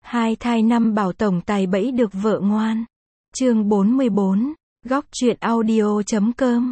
Hai thai năm bảo tổng tài bẫy được vợ ngoan. Chương 44, góc truyện audio.com.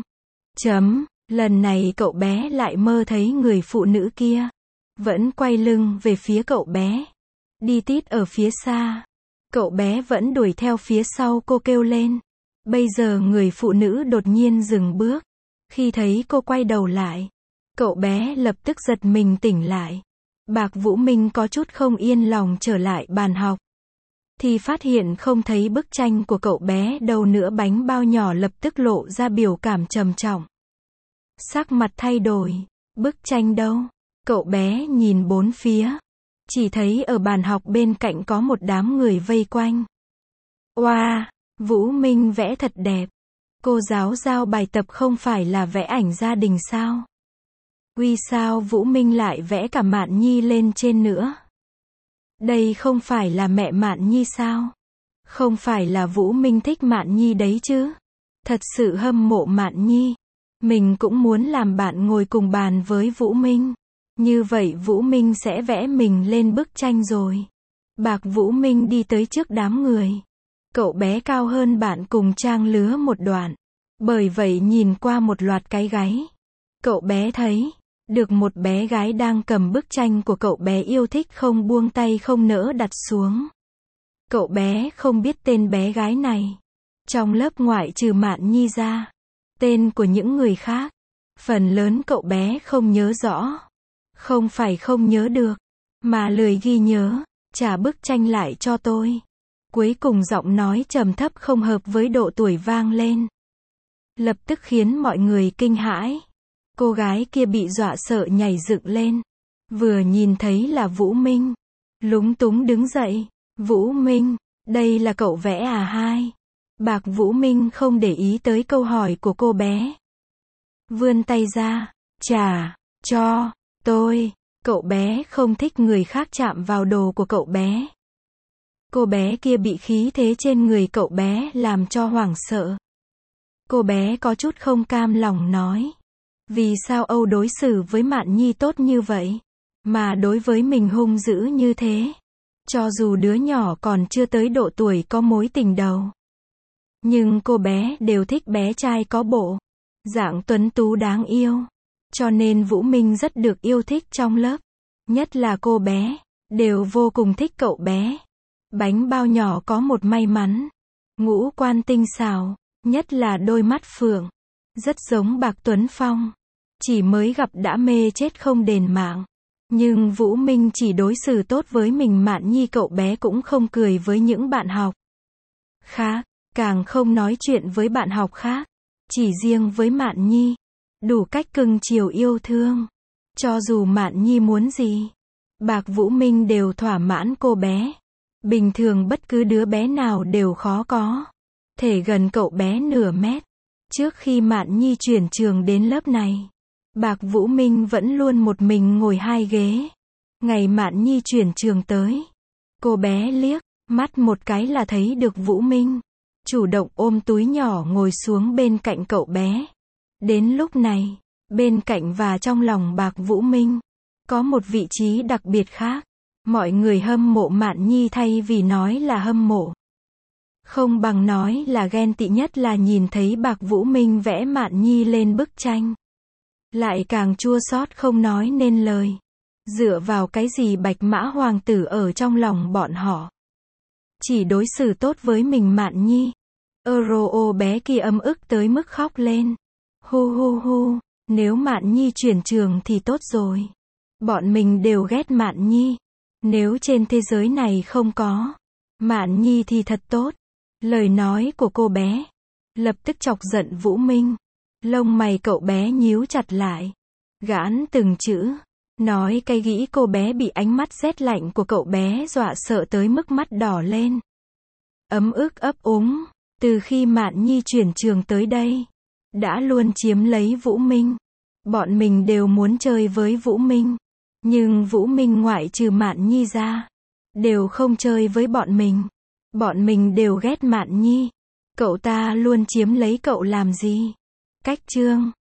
Lần này cậu bé lại mơ thấy người phụ nữ kia. Vẫn quay lưng về phía cậu bé. Đi tít ở phía xa. Cậu bé vẫn đuổi theo phía sau cô kêu lên. Bây giờ người phụ nữ đột nhiên dừng bước. Khi thấy cô quay đầu lại, cậu bé lập tức giật mình tỉnh lại. Bạc Vũ Minh có chút không yên lòng trở lại bàn học. Thì phát hiện không thấy bức tranh của cậu bé đâu nữa, bánh bao nhỏ lập tức lộ ra biểu cảm trầm trọng. Sắc mặt thay đổi, bức tranh đâu? Cậu bé nhìn bốn phía. Chỉ thấy ở bàn học bên cạnh có một đám người vây quanh. Oa, Vũ Minh vẽ thật đẹp. Cô giáo giao bài tập không phải là vẽ ảnh gia đình sao? Vì sao Vũ Minh lại vẽ cả Mạn Nhi lên trên nữa? Đây không phải là mẹ Mạn Nhi sao? Không phải là Vũ Minh thích Mạn Nhi đấy chứ? Thật sự hâm mộ Mạn Nhi. Mình cũng muốn làm bạn ngồi cùng bàn với Vũ Minh. Như vậy Vũ Minh sẽ vẽ mình lên bức tranh rồi. Bạc Vũ Minh đi tới trước đám người. Cậu bé cao hơn bạn cùng trang lứa một đoạn. Bởi vậy nhìn qua một loạt cái gáy. Cậu bé thấy được một bé gái đang cầm bức tranh của cậu bé yêu thích không buông tay không nỡ đặt xuống. Cậu bé không biết tên bé gái này. Trong lớp ngoại trừ Mạn Nhi ra, tên của những người khác, phần lớn cậu bé không nhớ rõ. Không phải không nhớ được, mà lười ghi nhớ. Trả bức tranh lại cho tôi. Cuối cùng giọng nói trầm thấp không hợp với độ tuổi vang lên. Lập tức khiến mọi người kinh hãi. Cô gái kia bị dọa sợ nhảy dựng lên. Vừa nhìn thấy là Vũ Minh. Lúng túng đứng dậy. Vũ Minh, đây là cậu vẽ à hai? Bạc Vũ Minh không để ý tới câu hỏi của cô bé. Vươn tay ra. Trả, cho, tôi. Cậu bé không thích người khác chạm vào đồ của cậu bé. Cô bé kia bị khí thế trên người cậu bé làm cho hoảng sợ. Cô bé có chút không cam lòng nói. Vì sao Âu đối xử với Mạn Nhi tốt như vậy, mà đối với mình hung dữ như thế? Cho dù đứa nhỏ còn chưa tới độ tuổi có mối tình đầu. Nhưng cô bé đều thích bé trai có bộ dạng tuấn tú đáng yêu. Cho nên Vũ Minh rất được yêu thích trong lớp. Nhất là cô bé, đều vô cùng thích cậu bé. Bánh bao nhỏ có một may mắn. Ngũ quan tinh xảo, nhất là đôi mắt phượng. Rất giống Bạc Tuấn Phong. Chỉ mới gặp đã mê chết không đền mạng. Nhưng Vũ Minh chỉ đối xử tốt với mình Mạn Nhi, cậu bé cũng không cười với những bạn học khác, càng không nói chuyện với bạn học khác. Chỉ riêng với Mạn Nhi, đủ cách cưng chiều yêu thương. Cho dù Mạn Nhi muốn gì, Bạc Vũ Minh đều thỏa mãn cô bé. Bình thường bất cứ đứa bé nào đều khó có thể gần cậu bé nửa mét. Trước khi Mạn Nhi chuyển trường đến lớp này, Bạc Vũ Minh vẫn luôn một mình ngồi hai ghế. Ngày Mạn Nhi chuyển trường tới, cô bé liếc mắt một cái là thấy được Vũ Minh. Chủ động ôm túi nhỏ ngồi xuống bên cạnh cậu bé. Đến lúc này, bên cạnh và trong lòng Bạc Vũ Minh, có một vị trí đặc biệt khác. Mọi người hâm mộ Mạn Nhi thay vì nói là hâm mộ. Không bằng nói là ghen tị, nhất là nhìn thấy Bạc Vũ Minh vẽ Mạn Nhi lên bức tranh. Lại càng chua xót không nói nên lời. Dựa vào cái gì Bạch Mã Hoàng tử ở trong lòng bọn họ chỉ đối xử tốt với mình Mạn Nhi? Ô bé kia ấm ức tới mức khóc lên. Hu hu hu, nếu Mạn Nhi chuyển trường thì tốt rồi. Bọn mình đều ghét Mạn Nhi. Nếu trên thế giới này không có Mạn Nhi thì thật tốt. Lời nói của cô bé lập tức chọc giận Vũ Minh. Lông mày cậu bé nhíu chặt lại, gãn từng chữ, nói cay gĩ. Cô bé bị ánh mắt rét lạnh của cậu bé dọa sợ tới mức mắt đỏ lên. Ấm ức ấp úng, từ khi Mạn Nhi chuyển trường tới đây, đã luôn chiếm lấy Vũ Minh. Bọn mình đều muốn chơi với Vũ Minh. Nhưng Vũ Minh ngoại trừ Mạn Nhi ra, đều không chơi với bọn mình. Bọn mình đều ghét Mạn Nhi. Cậu ta luôn chiếm lấy cậu làm gì? Cách chương